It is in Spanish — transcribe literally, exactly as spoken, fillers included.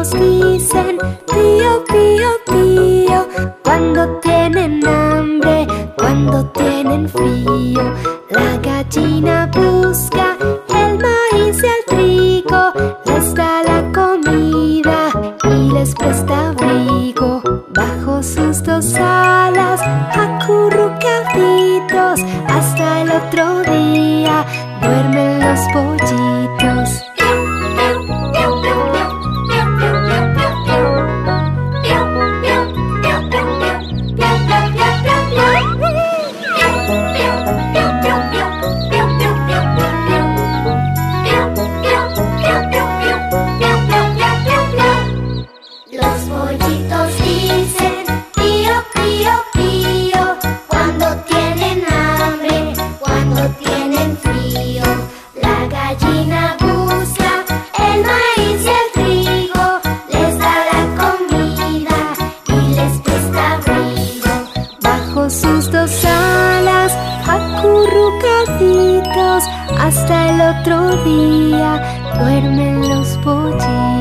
pollitos dicen pío, pío, pío. Cuando tienen hambre, cuando tienen frío, la gallina busca el maíz y el trigo, les da la comida y les presta abrigo. Bajo sus dos alas, acurrucaditos, hasta el otro día duermen los pollitos. Los pollitos dicen pío, pío, pío. Cuando tienen hambre, cuando tienen frío, la gallina busca el maíz y el trigo, les da la comida y les presta abrigo. Bajo sus dos alas, acurrucaditos, hasta el otro día duermen los pollitos.